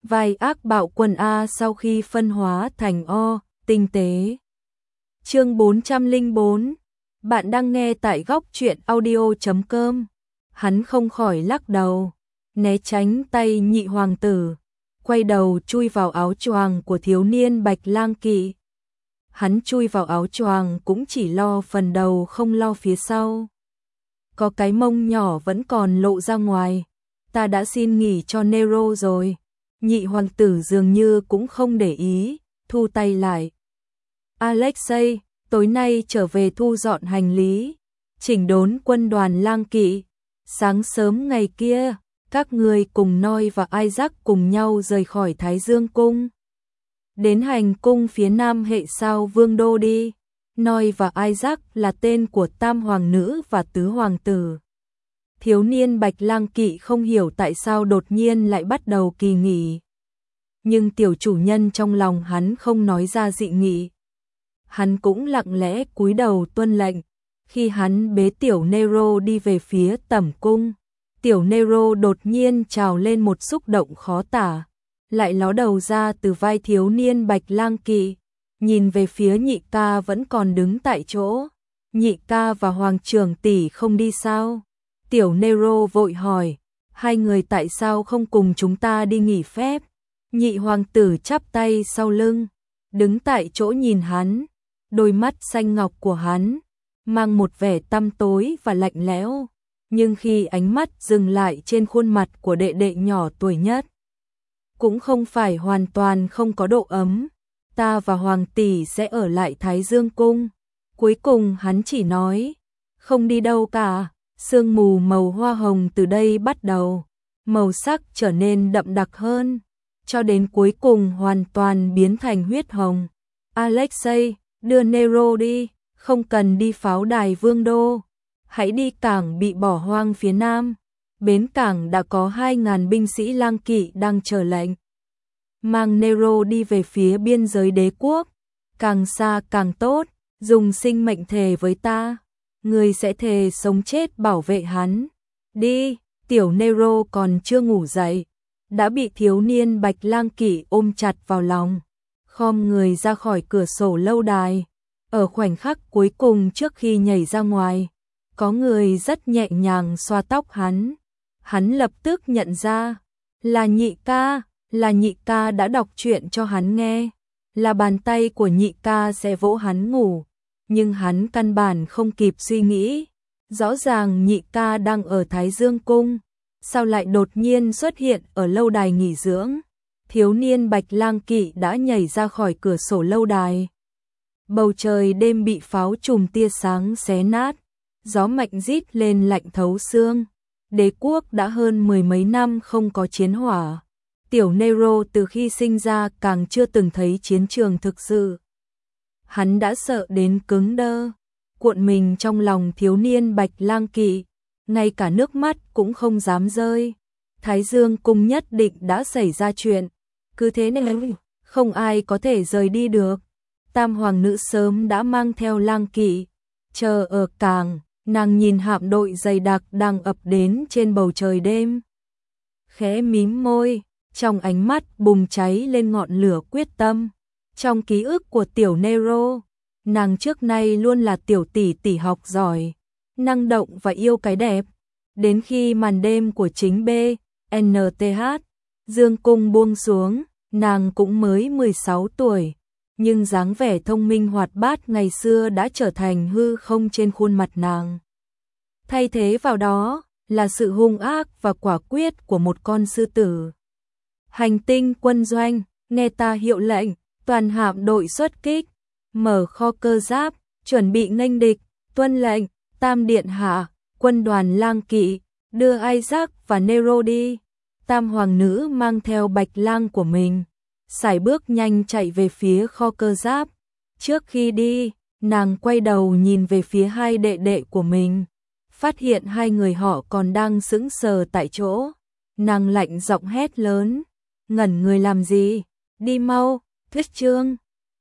vai ác bạo quân A sau khi phân hóa thành O, tinh tế. Chương 404. Bạn đang nghe tại góc truyện audio.com. Hắn không khỏi lắc đầu, né tránh tay nhị hoàng tử, quay đầu chui vào áo choàng của thiếu niên Bạch Lang Kỵ. Hắn chui vào áo choàng cũng chỉ lo phần đầu không lo phía sau. Có cái mông nhỏ vẫn còn lộ ra ngoài. Ta đã xin nghỉ cho Nero rồi. Nhị hoàng tử dường như cũng không để ý, thu tay lại. Alexei, tối nay trở về thu dọn hành lý, chỉnh đốn quân đoàn Lang Kỵ. Sáng sớm ngày kia, các người cùng Noi và Isaac cùng nhau rời khỏi Thái Dương Cung. Đến hành cung phía nam hệ sao Vương Đô đi. Noi và Isaac là tên của tam hoàng nữ và tứ hoàng tử. Thiếu niên Bạch Lang Kỵ không hiểu tại sao đột nhiên lại bắt đầu kỳ nghỉ. Nhưng tiểu chủ nhân trong lòng hắn không nói ra dị nghị. Hắn cũng lặng lẽ cúi đầu tuân lệnh. Khi hắn bế tiểu Nero đi về phía tẩm cung, tiểu Nero đột nhiên trào lên một xúc động khó tả, lại ló đầu ra từ vai thiếu niên Bạch Lang Kỵ, nhìn về phía nhị ca vẫn còn đứng tại chỗ. Nhị ca và hoàng trưởng tỷ không đi sao? Tiểu Nero vội hỏi, hai người tại sao không cùng chúng ta đi nghỉ phép? Nhị hoàng tử chắp tay sau lưng, đứng tại chỗ nhìn hắn, đôi mắt xanh ngọc của hắn mang một vẻ tăm tối và lạnh lẽo, nhưng khi ánh mắt dừng lại trên khuôn mặt của đệ đệ nhỏ tuổi nhất, cũng không phải hoàn toàn không có độ ấm. Ta và hoàng tỷ sẽ ở lại Thái Dương Cung. Cuối cùng hắn chỉ nói, không đi đâu cả. Sương mù màu hoa hồng từ đây bắt đầu, màu sắc trở nên đậm đặc hơn, cho đến cuối cùng hoàn toàn biến thành huyết hồng. Alexei, đưa Nero đi, không cần đi pháo đài Vương Đô, hãy đi cảng bị bỏ hoang phía nam. Bến cảng đã có 2.000 binh sĩ Lang Kỵ đang chờ lệnh. Mang Nero đi về phía biên giới đế quốc, càng xa càng tốt, dùng sinh mệnh thề với ta. Người sẽ thề sống chết bảo vệ hắn. Đi, tiểu Nero còn chưa ngủ dậy, đã bị thiếu niên Bạch Lang Kỵ ôm chặt vào lòng, khom người ra khỏi cửa sổ lâu đài. Ở khoảnh khắc cuối cùng trước khi nhảy ra ngoài, có người rất nhẹ nhàng xoa tóc hắn. Hắn lập tức nhận ra, là nhị ca đã đọc truyện cho hắn nghe, là bàn tay của nhị ca sẽ vỗ hắn ngủ. Nhưng hắn căn bản không kịp suy nghĩ, rõ ràng nhị ca đang ở Thái Dương Cung, sao lại đột nhiên xuất hiện ở lâu đài nghỉ dưỡng. Thiếu niên Bạch Lang Kỵ đã nhảy ra khỏi cửa sổ lâu đài. Bầu trời đêm bị pháo chùm tia sáng xé nát, gió mạnh rít lên lạnh thấu xương. Đế quốc đã hơn 10 mấy năm không có chiến hỏa. Tiểu Nero từ khi sinh ra càng chưa từng thấy chiến trường thực sự. Hắn đã sợ đến cứng đơ, cuộn mình trong lòng thiếu niên Bạch Lang Kỵ, ngay cả nước mắt cũng không dám rơi. Thái Dương Cung nhất định đã xảy ra chuyện, cứ thế nên không ai có thể rời đi được. Tam hoàng nữ sớm đã mang theo Lang Kỵ, chờ ở cảng, nàng nhìn hạm đội dày đặc đang ập đến trên bầu trời đêm. Khẽ mím môi, trong ánh mắt bùng cháy lên ngọn lửa quyết tâm. Trong ký ức của tiểu Nero, nàng trước nay luôn là tiểu tỷ tỷ học giỏi, năng động và yêu cái đẹp. Đến khi màn đêm của chính BNTH, Dương Cung buông xuống, nàng cũng mới 16 tuổi, nhưng dáng vẻ thông minh hoạt bát ngày xưa đã trở thành hư không trên khuôn mặt nàng. Thay thế vào đó là sự hung ác và quả quyết của một con sư tử. Hành tinh quân doanh, nghe ta hiệu lệnh. Toàn hạm đội xuất kích, mở kho cơ giáp, chuẩn bị nghênh địch. Tuân lệnh, Tam điện hạ, quân đoàn Lang Kỵ, đưa Isaac và Nero đi. Tam hoàng nữ mang theo Bạch Lang của mình, sải bước nhanh chạy về phía kho cơ giáp. Trước khi đi, nàng quay đầu nhìn về phía hai đệ đệ của mình, phát hiện hai người họ còn đang sững sờ tại chỗ. Nàng lạnh giọng hét lớn, ngẩn người làm gì, đi mau. Thuyết chương